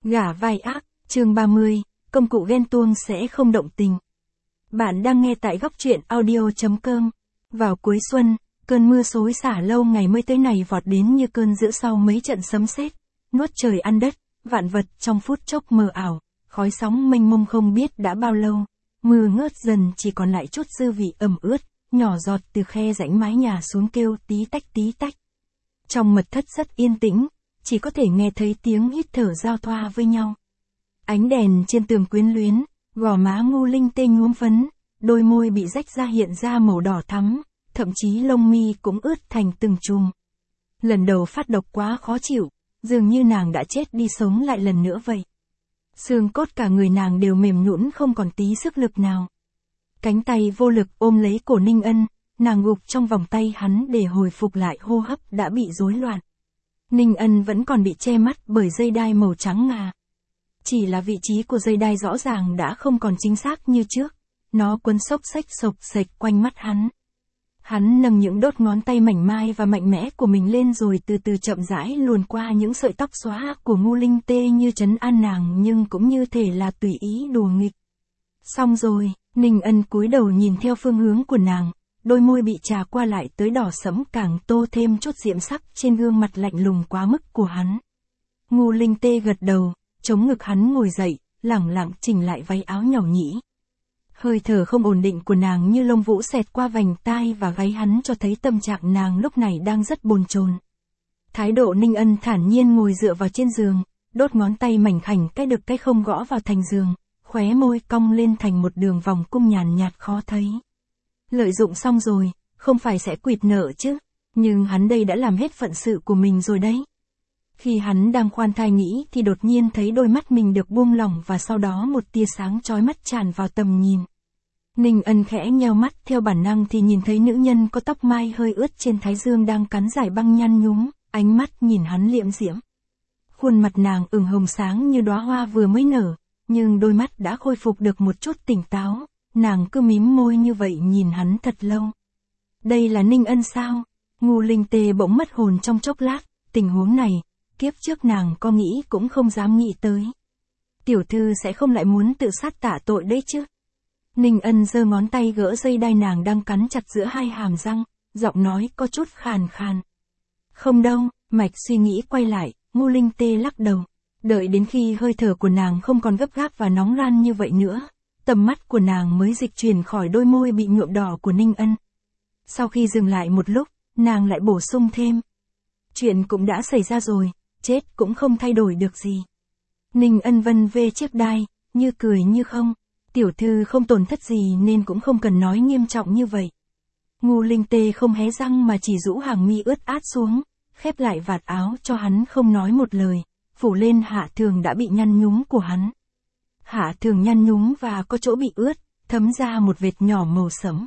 Gả vai ác, chương 30, công cụ ghen tuông sẽ không động tình. Bạn đang nghe tại góc truyện audio.com. Vào cuối xuân, cơn mưa xối xả lâu ngày mới tới này vọt đến như cơn dữ sau mấy trận sấm sét, nuốt trời ăn đất, vạn vật trong phút chốc mờ ảo, khói sóng mênh mông không biết đã bao lâu, mưa ngớt dần chỉ còn lại chút dư vị ẩm ướt, nhỏ giọt từ khe rãnh mái nhà xuống kêu tí tách tí tách. Trong mật thất rất yên tĩnh, chỉ có thể nghe thấy tiếng hít thở giao thoa với nhau. Ánh đèn trên tường quyến luyến, gò má Ngô Linh Tê nhuốm phấn, đôi môi bị rách ra hiện ra màu đỏ thắm, thậm chí lông mi cũng ướt thành từng chùm. Lần đầu phát độc quá khó chịu, dường như nàng đã chết đi sống lại lần nữa vậy. Xương cốt cả người nàng đều mềm nhũn không còn tí sức lực nào. Cánh tay vô lực ôm lấy cổ Ninh Ân, nàng gục trong vòng tay hắn để hồi phục lại hô hấp đã bị rối loạn. Ninh Ân vẫn còn bị che mắt bởi dây đai màu trắng ngà. Chỉ là vị trí của dây đai rõ ràng đã không còn chính xác như trước, nó quấn xốc xếch sộc sệch quanh mắt hắn. Hắn nâng những đốt ngón tay mảnh mai và mạnh mẽ của mình lên rồi từ từ chậm rãi luồn qua những sợi tóc xóa của Ngô Linh Tê như trấn an nàng nhưng cũng như thể là tùy ý đùa nghịch. Xong rồi, Ninh Ân cúi đầu nhìn theo phương hướng của nàng, đôi môi bị trà qua lại tới đỏ sẫm càng tô thêm chút diễm sắc trên gương mặt lạnh lùng quá mức của hắn. Ngô Linh Tê gật đầu, chống ngực hắn ngồi dậy, lẳng lặng chỉnh lại váy áo nhỏ nhĩ. Hơi thở không ổn định của nàng như lông vũ xẹt qua vành tai và gáy hắn cho thấy tâm trạng nàng lúc này đang rất bồn chồn. Thái độ Ninh Ân thản nhiên ngồi dựa vào trên giường, đốt ngón tay mảnh khảnh cái được cái không gõ vào thành giường, khóe môi cong lên thành một đường vòng cung nhàn nhạt khó thấy. Lợi dụng xong rồi, không phải sẽ quỵt nợ chứ, nhưng hắn đây đã làm hết phận sự của mình rồi đấy. Khi hắn đang khoan thai nghĩ thì đột nhiên thấy đôi mắt mình được buông lỏng và sau đó một tia sáng chói mắt tràn vào tầm nhìn. Ninh Ân khẽ nheo mắt theo bản năng thì nhìn thấy nữ nhân có tóc mai hơi ướt trên thái dương đang cắn dải băng nhăn nhúm, ánh mắt nhìn hắn liễm diễm. Khuôn mặt nàng ửng hồng sáng như đóa hoa vừa mới nở, nhưng đôi mắt đã khôi phục được một chút tỉnh táo, nàng cứ mím môi như vậy nhìn hắn thật lâu. Đây là Ninh Ân sao? Ngô Linh Tê bỗng mất hồn trong chốc lát, tình huống này, kiếp trước nàng có nghĩ cũng không dám nghĩ tới. Tiểu thư sẽ không lại muốn tự sát tạ tội đấy chứ? Ninh Ân giơ ngón tay gỡ dây đai nàng đang cắn chặt giữa hai hàm răng, giọng nói có chút khàn khàn. Không đâu, mạch suy nghĩ quay lại, Ngô Linh Tê lắc đầu. Đợi đến khi hơi thở của nàng không còn gấp gáp và nóng ran như vậy nữa, tầm mắt của nàng mới dịch chuyển khỏi đôi môi bị nhuộm đỏ của Ninh Ân. Sau khi dừng lại một lúc, nàng lại bổ sung thêm. Chuyện cũng đã xảy ra rồi, chết cũng không thay đổi được gì. Ninh Ân vân vê chiếc đai, như cười như không. Tiểu thư không tổn thất gì nên cũng không cần nói nghiêm trọng như vậy. Ngô Linh Tê không hé răng mà chỉ rũ hàng mi ướt át xuống, khép lại vạt áo cho hắn không nói một lời, phủ lên hạ thường đã bị nhăn nhúm của hắn. Hạ thường nhăn nhúm và có chỗ bị ướt, thấm ra một vệt nhỏ màu sẫm.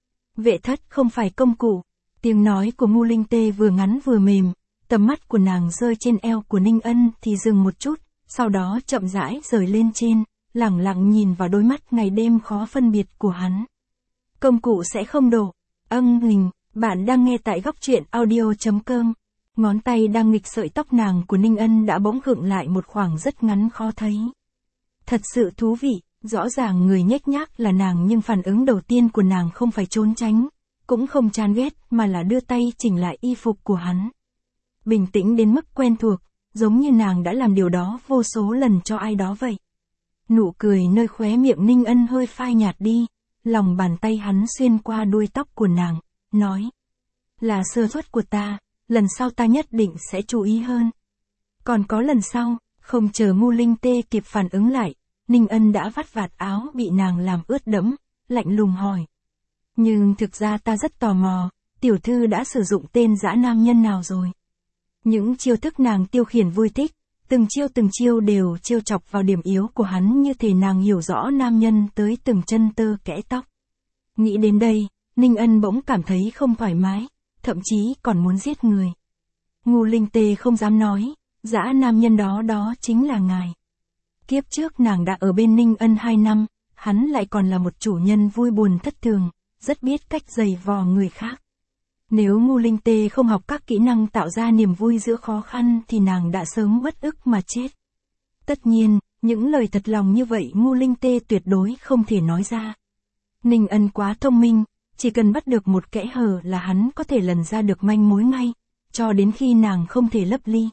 Vệ thất không phải công cụ. Tiếng nói của Ngô Linh Tê vừa ngắn vừa mềm, tầm mắt của nàng rơi trên eo của Ninh Ân thì dừng một chút, sau đó chậm rãi rời lên trên, lẳng lặng nhìn vào đôi mắt ngày đêm khó phân biệt của hắn. Công cụ sẽ không đổ. Hình, bạn đang nghe tại góc truyện audio.com. Ngón tay đang nghịch sợi tóc nàng của Ninh Ân đã bỗng khựng lại một khoảng rất ngắn khó thấy. Thật sự thú vị, rõ ràng người nhếch nhác là nàng nhưng phản ứng đầu tiên của nàng không phải trốn tránh, cũng không chán ghét mà là đưa tay chỉnh lại y phục của hắn. Bình tĩnh đến mức quen thuộc, giống như nàng đã làm điều đó vô số lần cho ai đó vậy. Nụ cười nơi khóe miệng Ninh Ân hơi phai nhạt đi, lòng bàn tay hắn xuyên qua đuôi tóc của nàng, nói. Là sơ suất của ta, lần sau ta nhất định sẽ chú ý hơn. Còn có lần sau, không chờ Ngô Linh Tê kịp phản ứng lại, Ninh Ân đã vắt vạt áo bị nàng làm ướt đẫm, lạnh lùng hỏi. Nhưng thực ra ta rất tò mò, tiểu thư đã sử dụng tên dã nam nhân nào rồi? Những chiêu thức nàng tiêu khiển vui thích, từng chiêu đều trêu chọc vào điểm yếu của hắn như thể nàng hiểu rõ nam nhân tới từng chân tơ kẽ tóc. Nghĩ đến đây, Ninh Ân bỗng cảm thấy không thoải mái, thậm chí còn muốn giết người. Ngô Linh Tê không dám nói, dã nam nhân đó chính là ngài. Kiếp trước nàng đã ở bên Ninh Ân 2 năm, hắn lại còn là một chủ nhân vui buồn thất thường, rất biết cách giày vò người khác. Nếu Ngô Linh Tê không học các kỹ năng tạo ra niềm vui giữa khó khăn thì nàng đã sớm uất ức mà chết. Tất nhiên, những lời thật lòng như vậy Ngô Linh Tê tuyệt đối không thể nói ra. Ninh Ân quá thông minh, chỉ cần bắt được một kẽ hở là hắn có thể lần ra được manh mối ngay, cho đến khi nàng không thể lấp ly.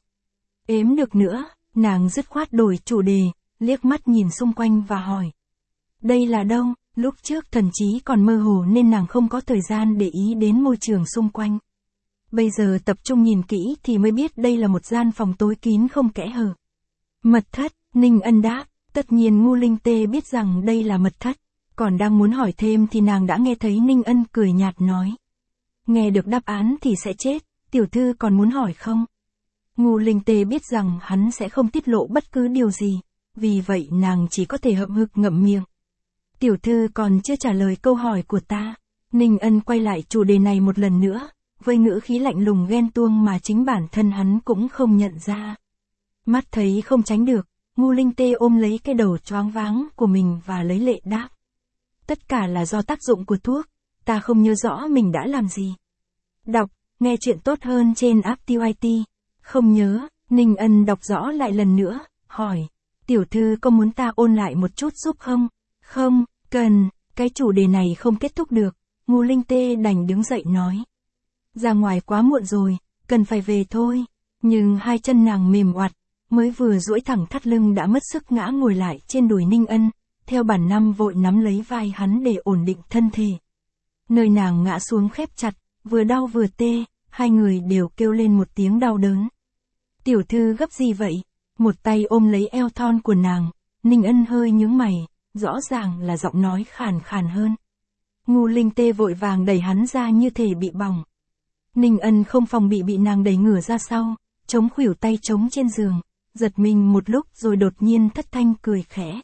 Ếm được nữa, nàng dứt khoát đổi chủ đề, liếc mắt nhìn xung quanh và hỏi. Đây là đâu? Lúc trước thần trí còn mơ hồ nên nàng không có thời gian để ý đến môi trường xung quanh. Bây giờ tập trung nhìn kỹ thì mới biết đây là một gian phòng tối kín không kẽ hở. Mật thất, Ninh Ân đáp, tất nhiên Ngô Linh Tê biết rằng đây là mật thất, còn đang muốn hỏi thêm thì nàng đã nghe thấy Ninh Ân cười nhạt nói. Nghe được đáp án thì sẽ chết, tiểu thư còn muốn hỏi không? Ngô Linh Tê biết rằng hắn sẽ không tiết lộ bất cứ điều gì, vì vậy nàng chỉ có thể hậm hực ngậm miệng. Tiểu thư còn chưa trả lời câu hỏi của ta. Ninh Ân quay lại chủ đề này một lần nữa, với ngữ khí lạnh lùng ghen tuông mà chính bản thân hắn cũng không nhận ra. Mắt thấy không tránh được, Ngô Linh Tê ôm lấy cái đầu choáng váng của mình và lấy lệ đáp. Tất cả là do tác dụng của thuốc, ta không nhớ rõ mình đã làm gì. Đọc, nghe chuyện tốt hơn trên app TYT. Không nhớ, Ninh Ân đọc rõ lại lần nữa, hỏi. Tiểu thư có muốn ta ôn lại một chút giúp không? Không, cần, cái chủ đề này không kết thúc được. Ngô Linh Tê đành đứng dậy nói. Ra ngoài quá muộn rồi, cần phải về thôi. Nhưng hai chân nàng mềm oặt, mới vừa duỗi thẳng thắt lưng đã mất sức ngã ngồi lại trên đùi Ninh Ân, theo bản năng vội nắm lấy vai hắn để ổn định thân thể. Nơi nàng ngã xuống khép chặt, vừa đau vừa tê, hai người đều kêu lên một tiếng đau đớn. Tiểu thư gấp gì vậy? Một tay ôm lấy eo thon của nàng, Ninh Ân hơi nhướng mày, rõ ràng là giọng nói khàn khàn hơn. Ngô Linh Tê vội vàng đẩy hắn ra như thể bị bỏng. Ninh Ân không phòng bị nàng đẩy ngửa ra sau, chống khuỷu tay chống trên giường, giật mình một lúc rồi đột nhiên thất thanh cười khẽ.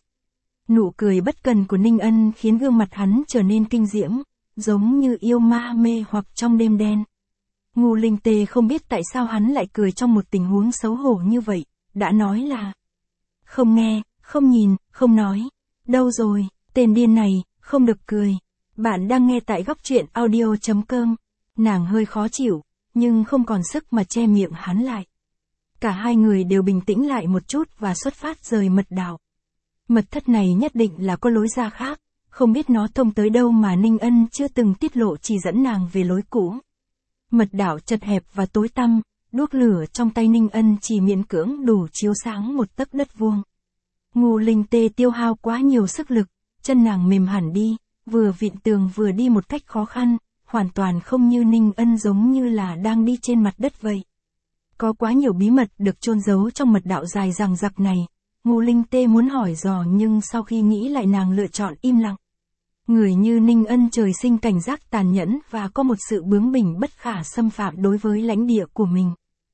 Nụ cười bất cần của Ninh Ân khiến gương mặt hắn trở nên kinh diễm, giống như yêu ma mê hoặc trong đêm đen. Ngô Linh Tê không biết tại sao hắn lại cười trong một tình huống xấu hổ như vậy, đã nói là không nghe, không nhìn, không nói. Đâu rồi, tên điên này, không được cười. Bạn đang nghe tại góc truyện audio.com. Nàng hơi khó chịu, nhưng không còn sức mà che miệng hắn lại. Cả hai người đều bình tĩnh lại một chút và xuất phát rời mật đạo. Mật thất này nhất định là có lối ra khác, không biết nó thông tới đâu mà Ninh Ân chưa từng tiết lộ, chỉ dẫn nàng về lối cũ. Mật đạo chật hẹp và tối tăm, đuốc lửa trong tay Ninh Ân chỉ miễn cưỡng đủ chiếu sáng một tấc đất vuông. Ngô Linh Tê tiêu hao quá nhiều sức lực, chân nàng mềm hẳn đi, vừa vịn tường vừa đi một cách khó khăn, hoàn toàn không như Ninh Ân, giống như là đang đi trên mặt đất vậy. Có quá nhiều bí mật được chôn giấu trong mật đạo dài dằng dặc này. Ngô Linh Tê muốn hỏi dò nhưng sau khi nghĩ lại nàng lựa chọn im lặng. Người như Ninh Ân trời sinh cảnh giác tàn nhẫn và có một sự bướng bỉnh bất khả xâm phạm đối với lãnh địa của mình.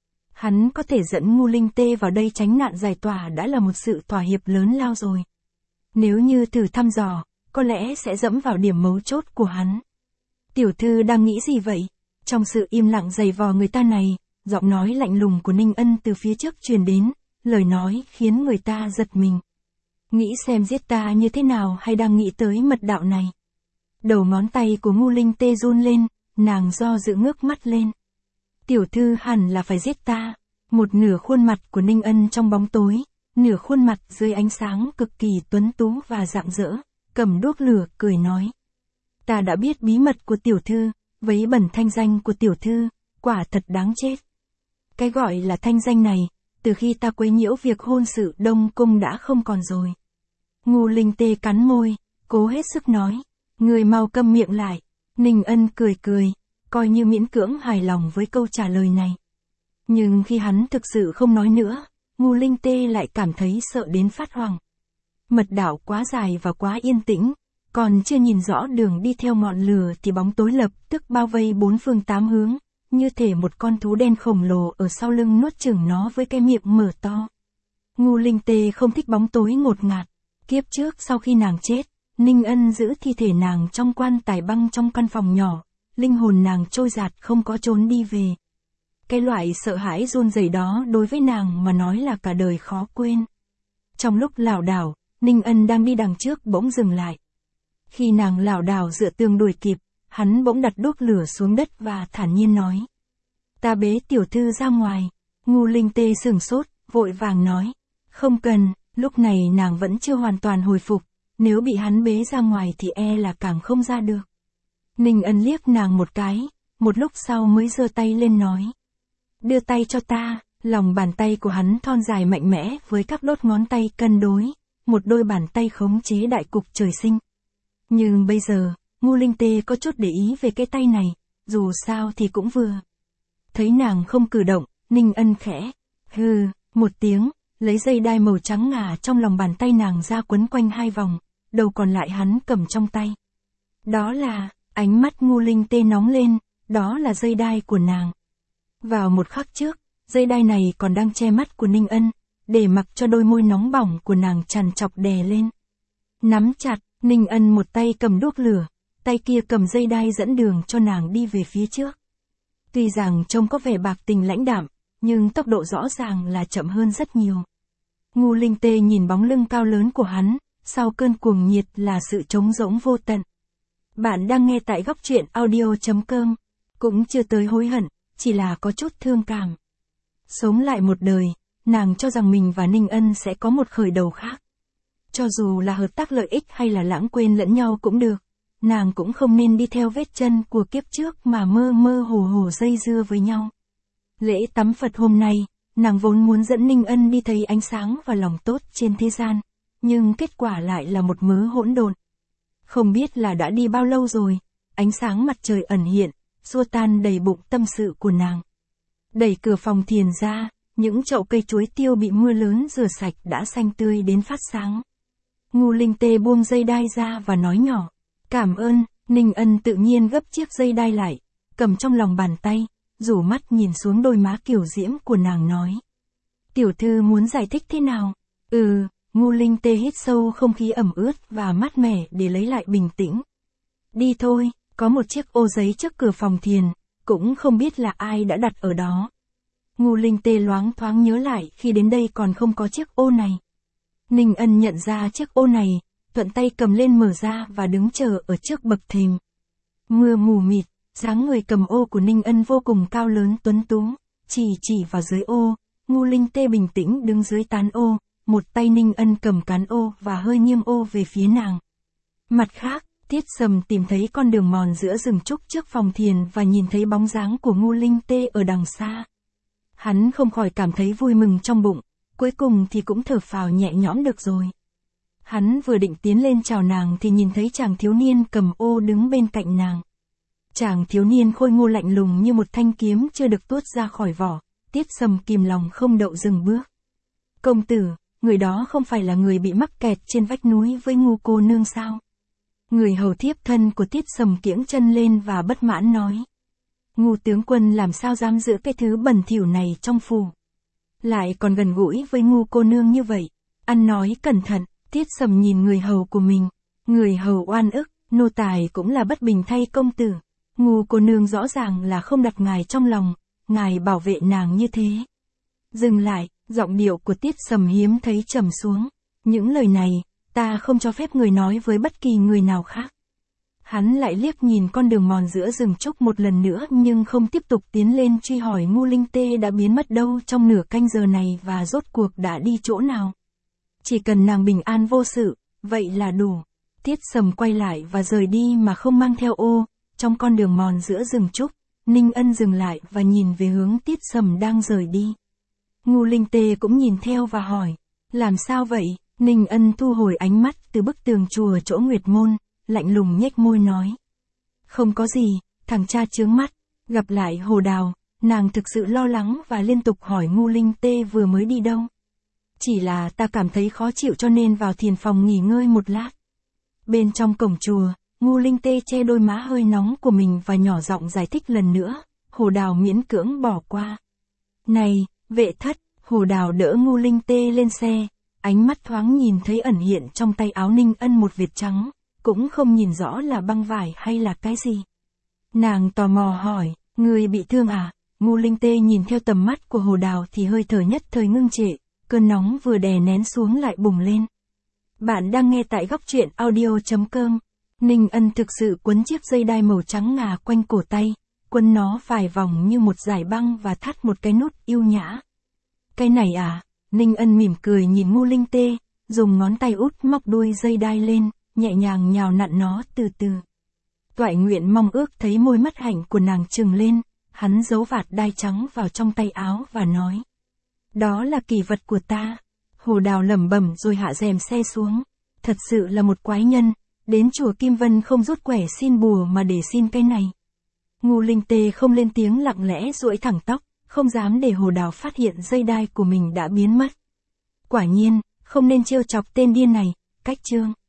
Hắn có thể dẫn Ngô Linh Tê vào đây tránh nạn giải tỏa đã là một sự thỏa hiệp lớn lao rồi. Nếu như thử thăm dò, có lẽ sẽ dẫm vào điểm mấu chốt của hắn. Tiểu thư đang nghĩ gì vậy? Trong sự im lặng dày vò người ta này, giọng nói lạnh lùng của Ninh Ân từ phía trước truyền đến, lời nói khiến người ta giật mình. Nghĩ xem giết ta như thế nào hay đang nghĩ tới mật đạo này? Đầu ngón tay của Ngô Linh Tê run lên, nàng do dự ngước mắt lên. Tiểu thư hẳn là phải giết ta. Một nửa khuôn mặt của Ninh Ân trong bóng tối, nửa khuôn mặt dưới ánh sáng cực kỳ tuấn tú và rạng rỡ, cầm đuốc lửa cười nói. Ta đã biết bí mật của tiểu thư, vấy bẩn thanh danh của tiểu thư, quả thật đáng chết. Cái gọi là thanh danh này, từ khi ta quấy nhiễu việc hôn sự Đông Cung đã không còn rồi. Ngô Linh Tê cắn môi, cố hết sức nói. Người mau câm miệng lại. Ninh Ân cười cười, coi như miễn cưỡng hài lòng với câu trả lời này. Nhưng khi hắn thực sự không nói nữa, Ngô Linh Tê lại cảm thấy sợ đến phát hoảng. Mật đạo quá dài và quá yên tĩnh, còn chưa nhìn rõ đường đi theo ngọn lửa thì bóng tối lập tức bao vây bốn phương tám hướng, như thể một con thú đen khổng lồ ở sau lưng nuốt chửng nó với cái miệng mở to. Ngô Linh Tê không thích bóng tối ngột ngạt. Kiếp trước sau khi nàng chết, Ninh Ân giữ thi thể nàng trong quan tài băng trong căn phòng nhỏ, linh hồn nàng trôi dạt không có trốn đi về. Cái loại sợ hãi run rẩy đó đối với nàng mà nói là cả đời khó quên. Trong lúc lảo đảo, Ninh Ân đang đi đằng trước bỗng dừng lại. Khi nàng lảo đảo dựa tường đuổi kịp, hắn bỗng đặt đuốc lửa xuống đất và thản nhiên nói. Ta bế tiểu thư ra ngoài. Ngô Linh Tê sửng sốt, vội vàng nói. Không cần, Lúc này nàng vẫn chưa hoàn toàn hồi phục, nếu bị hắn bế ra ngoài thì e là càng không ra được. Ninh Ân liếc nàng một cái, một lúc sau mới giơ tay lên nói. Đưa tay cho ta, lòng bàn tay của hắn thon dài mạnh mẽ với các đốt ngón tay cân đối, một đôi bàn tay khống chế đại cục trời sinh. Nhưng bây giờ, Ngô Linh Tê có chút để ý về cái tay này, dù sao thì cũng vừa. Thấy nàng không cử động, Ninh Ân khẽ, hừ, một tiếng, lấy dây đai màu trắng ngà trong lòng bàn tay nàng ra quấn quanh 2 vòng, đầu còn lại hắn cầm trong tay. Đó là, ánh mắt Ngô Linh Tê nóng lên, đó là dây đai của nàng. Vào một khắc trước, dây đai này còn đang che mắt của Ninh Ân, để mặc cho đôi môi nóng bỏng của nàng trằn trọc đè lên. Nắm chặt, Ninh Ân một tay cầm đuốc lửa, tay kia cầm dây đai dẫn đường cho nàng đi về phía trước. Tuy rằng trông có vẻ bạc tình lãnh đạm, nhưng tốc độ rõ ràng là chậm hơn rất nhiều. Ngô Linh Tê nhìn bóng lưng cao lớn của hắn, sau cơn cuồng nhiệt là sự trống rỗng vô tận. Bạn đang nghe tại góc truyện audio.com, cũng chưa tới hối hận, chỉ là có chút thương cảm. Sống lại một đời, nàng cho rằng mình và Ninh Ân sẽ có một khởi đầu khác. Cho dù là hợp tác lợi ích hay là lãng quên lẫn nhau cũng được, nàng cũng không nên đi theo vết chân của kiếp trước mà mơ mơ hồ hồ dây dưa với nhau. Lễ tắm Phật hôm nay, nàng vốn muốn dẫn Ninh Ân đi thấy ánh sáng và lòng tốt trên thế gian, nhưng kết quả lại là một mớ hỗn độn. Không biết là đã đi bao lâu rồi, ánh sáng mặt trời ẩn hiện, xua tan đầy bụng tâm sự của nàng. Đẩy cửa phòng thiền ra, những chậu cây chuối tiêu bị mưa lớn rửa sạch đã xanh tươi đến phát sáng. Ngô Linh Tê buông dây đai ra và nói nhỏ, cảm ơn. Ninh Ân tự nhiên gấp chiếc dây đai lại, cầm trong lòng bàn tay, rủ mắt nhìn xuống đôi má kiều diễm của nàng nói. Tiểu thư muốn giải thích thế nào? Ngô Linh Tê hít sâu không khí ẩm ướt và mát mẻ để lấy lại bình tĩnh. Đi thôi, có một chiếc ô giấy trước cửa phòng thiền, cũng không biết là ai đã đặt ở đó. Ngô Linh Tê loáng thoáng nhớ lại khi đến đây còn không có chiếc ô này. Ninh Ân nhận ra chiếc ô này, thuận tay cầm lên mở ra và đứng chờ ở trước bậc thềm. Mưa mù mịt, dáng người cầm ô của Ninh Ân vô cùng cao lớn tuấn tú, chỉ vào dưới ô, Ngô Linh Tê bình tĩnh đứng dưới tán ô, một tay Ninh Ân cầm cán ô và hơi nghiêng ô về phía nàng. Mặt khác, Tiết Sầm tìm thấy con đường mòn giữa rừng trúc trước phòng thiền và nhìn thấy bóng dáng của Ngô Linh Tê ở đằng xa. Hắn không khỏi cảm thấy vui mừng trong bụng, cuối cùng thì cũng thở phào nhẹ nhõm được rồi. Hắn vừa định tiến lên chào nàng thì nhìn thấy chàng thiếu niên cầm ô đứng bên cạnh nàng. Chàng thiếu niên khôi ngô lạnh lùng như một thanh kiếm chưa được tuốt ra khỏi vỏ, Tiết Sầm kìm lòng không đậu dừng bước. Công tử, người đó không phải là người bị mắc kẹt trên vách núi với Ngô cô nương sao? Người hầu thiếp thân của Tiết Sầm kiễng chân lên và bất mãn nói. Ngô tướng quân làm sao dám giữ cái thứ bẩn thỉu này trong phủ? Lại còn gần gũi với Ngô cô nương như vậy. Ăn nói cẩn thận, Tiết Sầm nhìn người hầu của mình. Người hầu oan ức, nô tài cũng là bất bình thay công tử. Ngô cô nương rõ ràng là không đặt ngài trong lòng, ngài bảo vệ nàng như thế. Dừng lại, giọng điệu của Tiết Sầm hiếm thấy trầm xuống. Những lời này, ta không cho phép người nói với bất kỳ người nào khác. Hắn lại liếc nhìn con đường mòn giữa rừng trúc một lần nữa nhưng không tiếp tục tiến lên truy hỏi Ngô Linh Tê đã biến mất đâu trong nửa canh giờ này và rốt cuộc đã đi chỗ nào. Chỉ cần nàng bình an vô sự, vậy là đủ. Tiết Sầm quay lại và rời đi mà không mang theo ô. Trong con đường mòn giữa rừng trúc, Ninh Ân dừng lại và nhìn về hướng Tiết Sầm đang rời đi. Ngô Linh Tê cũng nhìn theo và hỏi, làm sao vậy? Ninh Ân thu hồi ánh mắt từ bức tường chùa chỗ Nguyệt Môn, lạnh lùng nhếch môi nói. Không có gì, thằng cha chướng mắt. Gặp lại Hồ Đào, nàng thực sự lo lắng và liên tục hỏi Ngô Linh Tê vừa mới đi đâu. Chỉ là ta cảm thấy khó chịu cho nên vào thiền phòng nghỉ ngơi một lát. Bên trong cổng chùa, Ngô Linh Tê che đôi má hơi nóng của mình và nhỏ giọng giải thích lần nữa, Hồ Đào miễn cưỡng bỏ qua. Này, vệ thất, Hồ Đào đỡ Ngô Linh Tê lên xe, ánh mắt thoáng nhìn thấy ẩn hiện trong tay áo Ninh Ân một vệt trắng, cũng không nhìn rõ là băng vải hay là cái gì. Nàng tò mò hỏi, người bị thương à? Ngô Linh Tê nhìn theo tầm mắt của Hồ Đào thì hơi thở nhất thời ngưng trệ, cơn nóng vừa đè nén xuống lại bùng lên. Bạn đang nghe tại góc truyện audio.com. Ninh Ân thực sự quấn chiếc dây đai màu trắng ngà quanh cổ tay, quấn nó vài vòng như một dải băng và thắt một cái nút yêu nhã. Cái này à? Ninh Ân mỉm cười nhìn Ngô Linh Tê, dùng ngón tay út móc đuôi dây đai lên, nhẹ nhàng nhào nặn nó từ từ. Toại Nguyện mong ước thấy môi mắt hạnh của nàng trừng lên, hắn giấu vạt đai trắng vào trong tay áo và nói. Đó là kỷ vật của ta. Hồ Đào lẩm bẩm rồi hạ rèm xe xuống. Thật sự là một quái nhân, đến chùa Kim Vân không rút quẻ xin bùa mà để xin cái này. Ngô Linh Tê không lên tiếng, lặng lẽ duỗi thẳng tóc, không dám để Hồ Đào phát hiện dây đai của mình đã biến mất. Quả nhiên, không nên trêu chọc tên điên này, cách chương.